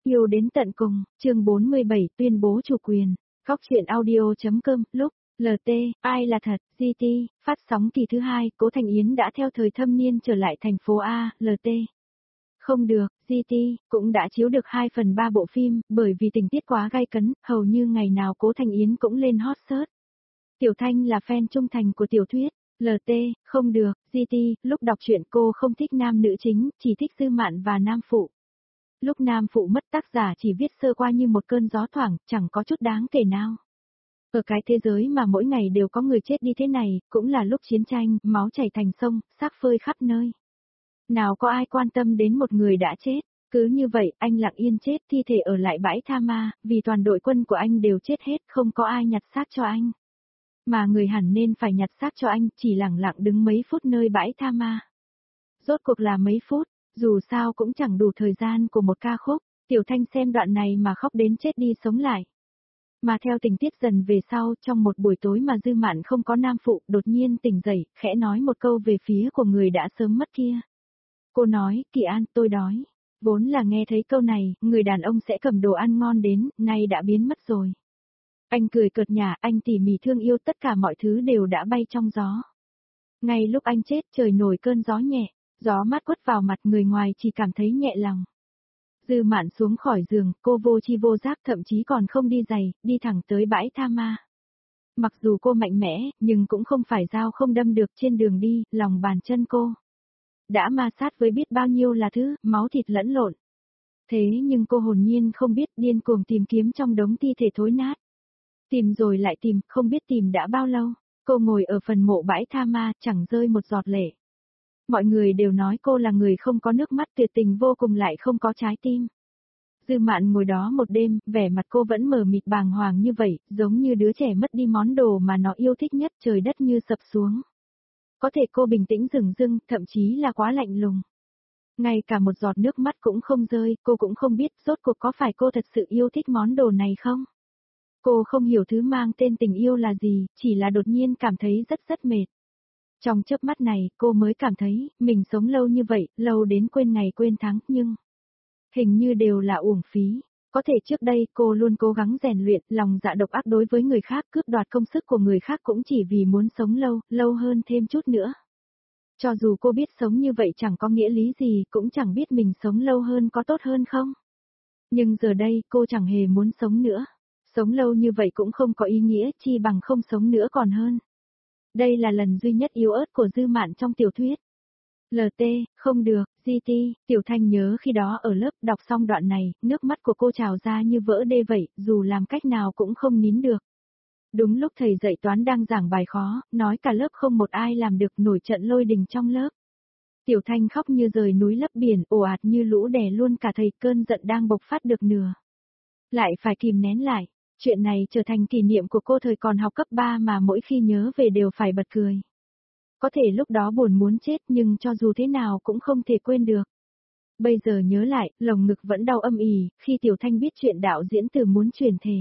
Yêu đến tận cùng, chương 47 tuyên bố chủ quyền. Góc truyện audio.com, lúc, LT, ai là thật, GT, phát sóng kỳ thứ 2, Cố Thành Yến đã theo thời thâm niên trở lại thành phố A, LT. Không được, GT, cũng đã chiếu được 2/3 bộ phim, bởi vì tình tiết quá gay cấn, hầu như ngày nào Cố Thành Yến cũng lên hot search. Tiểu Thanh là fan trung thành của tiểu thuyết, LT, không được, GT, lúc đọc truyện cô không thích nam nữ chính, chỉ thích Dư Mạn và nam phụ. Lúc nam phụ mất tác giả chỉ viết sơ qua như một cơn gió thoảng, chẳng có chút đáng kể nào. Ở cái thế giới mà mỗi ngày đều có người chết đi thế này, cũng là lúc chiến tranh, máu chảy thành sông, xác phơi khắp nơi. Nào có ai quan tâm đến một người đã chết, cứ như vậy anh lặng yên chết, thi thể ở lại bãi tha ma, vì toàn đội quân của anh đều chết hết, không có ai nhặt xác cho anh. Mà người hẳn nên phải nhặt xác cho anh, chỉ lặng lặng đứng mấy phút nơi bãi tha ma. Rốt cuộc là mấy phút, dù sao cũng chẳng đủ thời gian của một ca khúc, Tiểu Thanh xem đoạn này mà khóc đến chết đi sống lại. Mà theo tình tiết dần về sau, trong một buổi tối mà Dư Mạn không có nam phụ, đột nhiên tỉnh dậy, khẽ nói một câu về phía của người đã sớm mất kia. Cô nói, Kỳ An, tôi đói. Vốn là nghe thấy câu này, người đàn ông sẽ cầm đồ ăn ngon đến, nay đã biến mất rồi. Anh cười cợt nhả, anh tỉ mỉ thương yêu, tất cả mọi thứ đều đã bay trong gió. Ngay lúc anh chết, trời nổi cơn gió nhẹ. Gió mát quất vào mặt, người ngoài chỉ cảm thấy nhẹ lòng. Dư Mạn xuống khỏi giường, cô vô chi vô giác, thậm chí còn không đi giày, đi thẳng tới bãi tha ma. Mặc dù cô mạnh mẽ, nhưng cũng không phải dao không đâm được. Trên đường đi, lòng bàn chân cô đã ma sát với biết bao nhiêu là thứ, máu thịt lẫn lộn. Thế nhưng cô hồn nhiên không biết, điên cuồng tìm kiếm trong đống thi thể thối nát. Tìm rồi lại tìm, không biết tìm đã bao lâu. Cô ngồi ở phần mộ bãi tha ma, chẳng rơi một giọt lệ. Mọi người đều nói cô là người không có nước mắt, tuyệt tình vô cùng lại không có trái tim. Dư Mạn ngồi đó một đêm, vẻ mặt cô vẫn mờ mịt bàng hoàng như vậy, giống như đứa trẻ mất đi món đồ mà nó yêu thích nhất, trời đất như sập xuống. Có thể cô bình tĩnh dửng dưng, thậm chí là quá lạnh lùng. Ngay cả một giọt nước mắt cũng không rơi, cô cũng không biết rốt cuộc có phải cô thật sự yêu thích món đồ này không? Cô không hiểu thứ mang tên tình yêu là gì, chỉ là đột nhiên cảm thấy rất mệt. Trong chớp mắt này, cô mới cảm thấy, mình sống lâu như vậy, lâu đến quên ngày quên tháng, nhưng hình như đều là uổng phí. Có thể trước đây cô luôn cố gắng rèn luyện, lòng dạ độc ác đối với người khác, cướp đoạt công sức của người khác cũng chỉ vì muốn sống lâu hơn thêm chút nữa. Cho dù cô biết sống như vậy chẳng có nghĩa lý gì, cũng chẳng biết mình sống lâu hơn có tốt hơn không. Nhưng giờ đây, cô chẳng hề muốn sống nữa. Sống lâu như vậy cũng không có ý nghĩa, chi bằng không sống nữa còn hơn. Đây là lần duy nhất yếu ớt của Dư Mạn trong tiểu thuyết. LT, không được, GT, Tiểu Thanh nhớ khi đó ở lớp đọc xong đoạn này, nước mắt của cô trào ra như vỡ đê vậy, dù làm cách nào cũng không nín được. Đúng lúc thầy dạy toán đang giảng bài khó, nói cả lớp không một ai làm được, nổi trận lôi đình trong lớp. Tiểu Thanh khóc như rời núi lấp biển, ồ ạt như lũ đè luôn cả thầy, cơn giận đang bộc phát được nửa. Lại phải kìm nén lại. Chuyện này trở thành kỷ niệm của cô thời còn học cấp 3 mà mỗi khi nhớ về đều phải bật cười. Có thể lúc đó buồn muốn chết nhưng cho dù thế nào cũng không thể quên được. Bây giờ nhớ lại, lồng ngực vẫn đau âm ỉ, khi Tiểu Thanh biết chuyện đạo diễn từ muốn chuyển thể.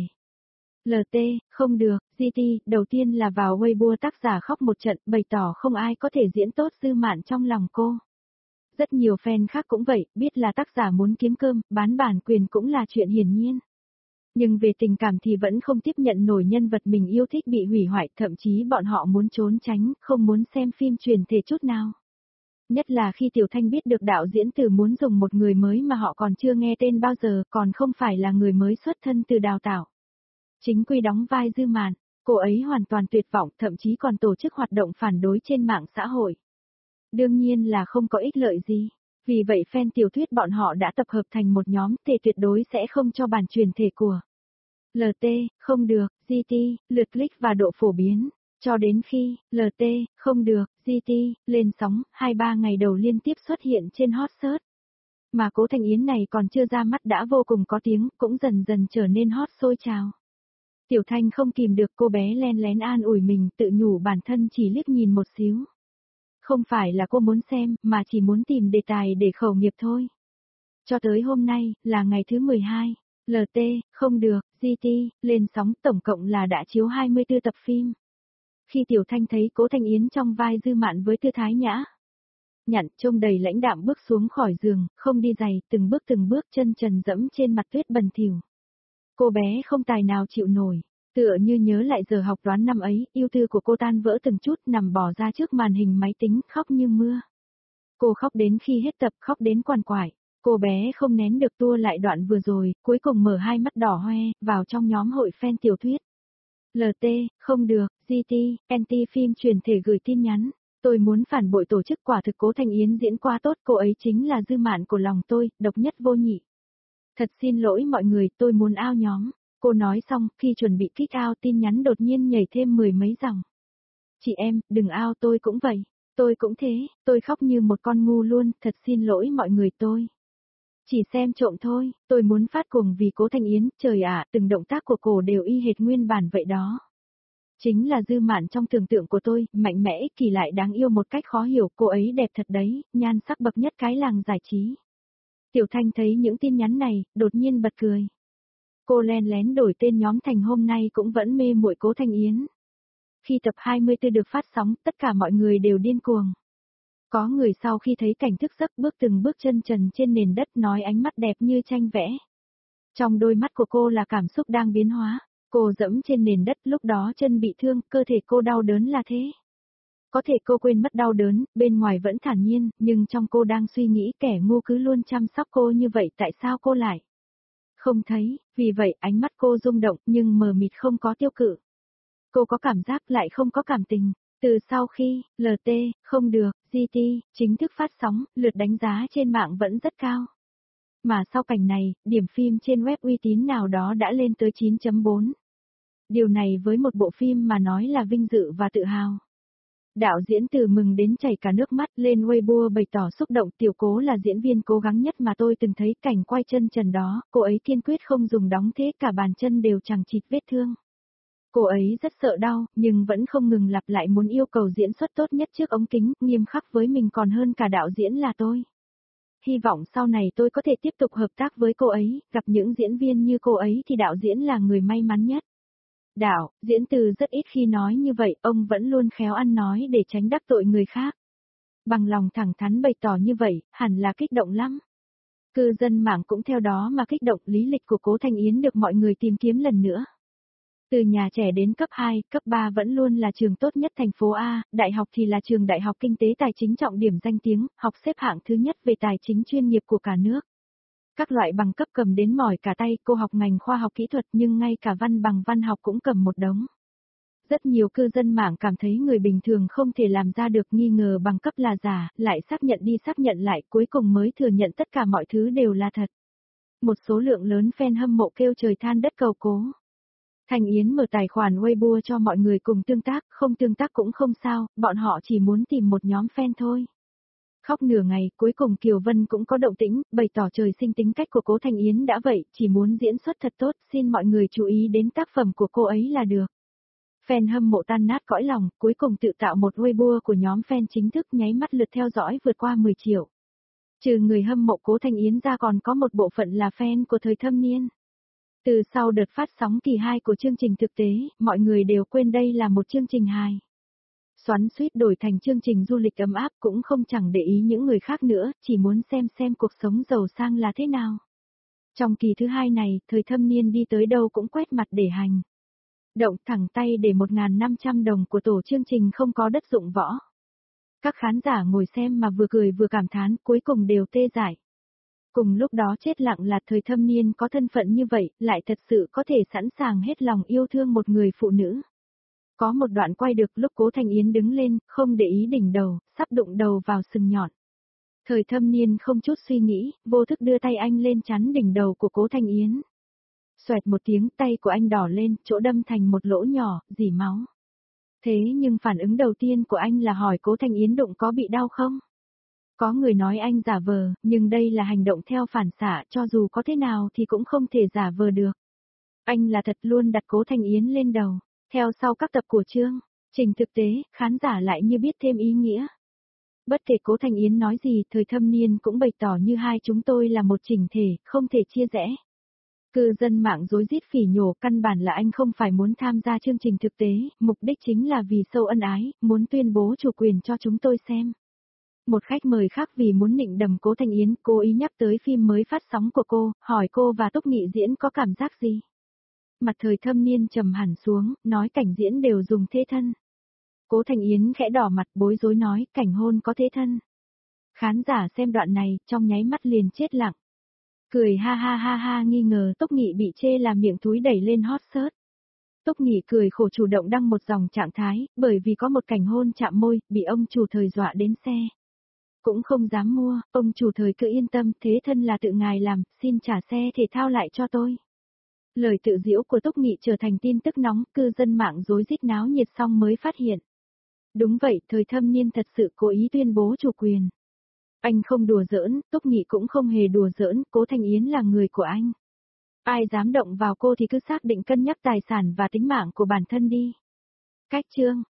LT, không được, GT, đầu tiên là vào Weibo tác giả khóc một trận, bày tỏ không ai có thể diễn tốt Dư Mạn trong lòng cô. Rất nhiều fan khác cũng vậy, biết là tác giả muốn kiếm cơm, bán bản quyền cũng là chuyện hiển nhiên. Nhưng về tình cảm thì vẫn không tiếp nhận nổi nhân vật mình yêu thích bị hủy hoại, thậm chí bọn họ muốn trốn tránh, không muốn xem phim truyền thể chút nào. Nhất là khi Tiểu Thanh biết được đạo diễn từ muốn dùng một người mới mà họ còn chưa nghe tên bao giờ, còn không phải là người mới xuất thân từ đào tạo. Chính quy đóng vai Dư Mạn, cô ấy hoàn toàn tuyệt vọng, thậm chí còn tổ chức hoạt động phản đối trên mạng xã hội. Đương nhiên là không có ích lợi gì. Vì vậy fan tiểu thuyết bọn họ đã tập hợp thành một nhóm, thể tuyệt đối sẽ không cho bản truyền thể của LT, không được, GT, lượt click và độ phổ biến. Cho đến khi, LT, không được, GT, lên sóng, 2-3 ngày đầu liên tiếp xuất hiện trên hot search. Mà Cố Thành Yến này còn chưa ra mắt đã vô cùng có tiếng, cũng dần dần trở nên hot sôi trào. Tiểu Thanh không kìm được, cô bé len lén an ủi mình, tự nhủ bản thân chỉ liếc nhìn một xíu. Không phải là cô muốn xem, mà chỉ muốn tìm đề tài để khẩu nghiệp thôi. Cho tới hôm nay, là ngày thứ 12, LT, không được, GT, lên sóng, tổng cộng là đã chiếu 24 tập phim. Khi Tiểu Thanh thấy Cố Thành Yến trong vai Dư Mạn với tư thái nhã nhặn trông đầy lãnh đạm bước xuống khỏi giường, không đi giày, từng bước chân trần dẫm trên mặt tuyết bẩn thỉu. Cô bé không tài nào chịu nổi, tựa như nhớ lại giờ học toán năm ấy, ưu tư của cô tan vỡ từng chút nằm bò ra trước màn hình máy tính, khóc như mưa. Cô khóc đến khi hết tập, khóc đến quằn quại. Cô bé không nén được tua lại đoạn vừa rồi, cuối cùng mở hai mắt đỏ hoe, vào trong nhóm hội fan tiểu thuyết. LT, không được, GT, anti phim truyền thể gửi tin nhắn. Tôi muốn phản bội tổ chức, quả thực Cố Thanh Yến diễn quá tốt, cô ấy chính là dư mạn của lòng tôi, độc nhất vô nhị. Thật xin lỗi mọi người, tôi muốn out nhóm. Cô nói xong, khi chuẩn bị kick out tin nhắn đột nhiên nhảy thêm 10 mấy dòng. Chị em, đừng out, tôi cũng vậy. Tôi cũng thế, tôi khóc như một con ngu luôn, thật xin lỗi mọi người tôi. Chỉ xem trộm thôi, tôi muốn phát cuồng vì Cố Thanh Yến, trời ạ, từng động tác của cô đều y hệt nguyên bản vậy đó. Chính là dư mạn trong tưởng tượng của tôi, mạnh mẽ, kỳ lại đáng yêu một cách khó hiểu, cô ấy đẹp thật đấy, nhan sắc bậc nhất cái làng giải trí. Tiểu Thanh thấy những tin nhắn này, đột nhiên bật cười. Cô len lén đổi tên nhóm thành hôm nay cũng vẫn mê muội Cố Thanh Yến. Khi tập 24 được phát sóng, tất cả mọi người đều điên cuồng. Có người sau khi thấy cảnh thức giấc bước từng bước chân trần trên nền đất nói ánh mắt đẹp như tranh vẽ. Trong đôi mắt của cô là cảm xúc đang biến hóa. Cô dẫm trên nền đất, lúc đó chân bị thương, cơ thể cô đau đớn là thế. Có thể cô quên mất đau đớn, bên ngoài vẫn thản nhiên, nhưng trong cô đang suy nghĩ kẻ ngu cứ luôn chăm sóc cô như vậy, tại sao cô lại không thấy, vì vậy ánh mắt cô rung động nhưng mờ mịt, không có tiêu cự. Cô có cảm giác lại không có cảm tình. Từ sau khi LT, không được, GT, chính thức phát sóng, lượt đánh giá trên mạng vẫn rất cao. Mà sau cảnh này, điểm phim trên web uy tín nào đó đã lên tới 9.4. Điều này với một bộ phim mà nói là vinh dự và tự hào. Đạo diễn Từ mừng đến chảy cả nước mắt, lên Weibo bày tỏ xúc động, Tiểu Cố là diễn viên cố gắng nhất mà tôi từng thấy, cảnh quay chân trần đó, cô ấy kiên quyết không dùng đóng thế, cả bàn chân đều chằng chịt vết thương. Cô ấy rất sợ đau, nhưng vẫn không ngừng lặp lại muốn yêu cầu diễn xuất tốt nhất trước ống kính, nghiêm khắc với mình còn hơn cả đạo diễn là tôi. Hy vọng sau này tôi có thể tiếp tục hợp tác với cô ấy, gặp những diễn viên như cô ấy thì đạo diễn là người may mắn nhất. Diễn Từ rất ít khi nói như vậy, ông vẫn luôn khéo ăn nói để tránh đắc tội người khác. Bằng lòng thẳng thắn bày tỏ như vậy, hẳn là kích động lắm. Cư dân mạng cũng theo đó mà kích động, lý lịch của Cố Thanh Yến được mọi người tìm kiếm lần nữa. Từ nhà trẻ đến cấp 2, cấp 3 vẫn luôn là trường tốt nhất thành phố A, đại học thì là trường Đại học Kinh tế Tài chính trọng điểm danh tiếng, học xếp hạng thứ nhất về tài chính chuyên nghiệp của cả nước. Các loại bằng cấp cầm đến mỏi cả tay, cô học ngành khoa học kỹ thuật nhưng ngay cả văn bằng văn học cũng cầm một đống. Rất nhiều cư dân mạng cảm thấy người bình thường không thể làm ra được, nghi ngờ bằng cấp là giả, lại xác nhận đi xác nhận lại, cuối cùng mới thừa nhận tất cả mọi thứ đều là thật. Một số lượng lớn fan hâm mộ kêu trời than đất cầu Cố Thanh Yến mở tài khoản Weibo cho mọi người cùng tương tác, không tương tác cũng không sao, bọn họ chỉ muốn tìm một nhóm fan thôi. Khóc nửa ngày, cuối cùng Kiều Vân cũng có động tĩnh, bày tỏ trời sinh tính cách của Cố Thanh Yến đã vậy, chỉ muốn diễn xuất thật tốt, xin mọi người chú ý đến tác phẩm của cô ấy là được. Fan hâm mộ tan nát cõi lòng, cuối cùng tự tạo một Weibo của nhóm fan chính thức, nháy mắt lượt theo dõi vượt qua 10 triệu. Trừ người hâm mộ Cố Thanh Yến ra còn có một bộ phận là fan của thời thâm niên. Từ sau đợt phát sóng kỳ 2 của chương trình thực tế, mọi người đều quên đây là một chương trình hài. Xoắn xuýt đổi thành chương trình du lịch ấm áp, cũng không chẳng để ý những người khác nữa, chỉ muốn xem cuộc sống giàu sang là thế nào. Trong kỳ thứ 2 này, thời thâm niên đi tới đâu cũng quét mặt để hành. Động thẳng tay để 1.500 đồng của tổ chương trình không có đất dụng võ. Các khán giả ngồi xem mà vừa cười vừa cảm thán, cuối cùng đều tê dại. Cùng lúc đó chết lặng là thời thâm niên có thân phận như vậy, lại thật sự có thể sẵn sàng hết lòng yêu thương một người phụ nữ. Có một đoạn quay được lúc Cố Thanh Yến đứng lên, không để ý đỉnh đầu, sắp đụng đầu vào sừng nhọn. Thời thâm niên không chút suy nghĩ, vô thức đưa tay anh lên chắn đỉnh đầu của Cố Thanh Yến. Xoẹt một tiếng, tay của anh đỏ lên, chỗ đâm thành một lỗ nhỏ, rỉ máu. Thế nhưng phản ứng đầu tiên của anh là hỏi Cố Thanh Yến đụng có bị đau không? Có người nói anh giả vờ, nhưng đây là hành động theo phản xạ, cho dù có thế nào thì cũng không thể giả vờ được. Anh là thật luôn đặt Cố Thanh Yến lên đầu. Theo sau các tập của chương trình thực tế, khán giả lại như biết thêm ý nghĩa. Bất kể Cố Thanh Yến nói gì, thời thâm niên cũng bày tỏ như hai chúng tôi là một chỉnh thể, không thể chia rẽ. Cư dân mạng rối rít phỉ nhổ, căn bản là anh không phải muốn tham gia chương trình thực tế, mục đích chính là vì sâu ân ái, muốn tuyên bố chủ quyền cho chúng tôi xem. Một khách mời khác vì muốn nịnh đầm Cố Thanh Yến, cố ý nhắc tới phim mới phát sóng của cô, hỏi cô và Túc Nghị diễn có cảm giác gì. Mặt Thời Thâm Niên trầm hẳn xuống, nói cảnh diễn đều dùng thế thân. Cố Thanh Yến khẽ đỏ mặt bối rối nói, cảnh hôn có thế thân. Khán giả xem đoạn này, trong nháy mắt liền chết lặng. Cười ha ha ha ha, nghi ngờ Túc Nghị bị chê làm miệng túi đẩy lên hot search. Túc Nghị cười khổ chủ động đăng một dòng trạng thái, bởi vì có một cảnh hôn chạm môi, bị ông chủ Thời dọa đến xe. Cũng không dám mua, ông chủ Thời cứ yên tâm, thế thân là tự ngài làm, xin trả xe thể thao lại cho tôi. Lời tự giễu của Túc Nghị trở thành tin tức nóng, cư dân mạng rối rít náo nhiệt xong mới phát hiện. Đúng vậy, Thời Thâm Niên thật sự cố ý tuyên bố chủ quyền. Anh không đùa giỡn, Túc Nghị cũng không hề đùa giỡn, Cố Thanh Yến là người của anh. Ai dám động vào cô thì cứ xác định cân nhắc tài sản và tính mạng của bản thân đi. Cách chương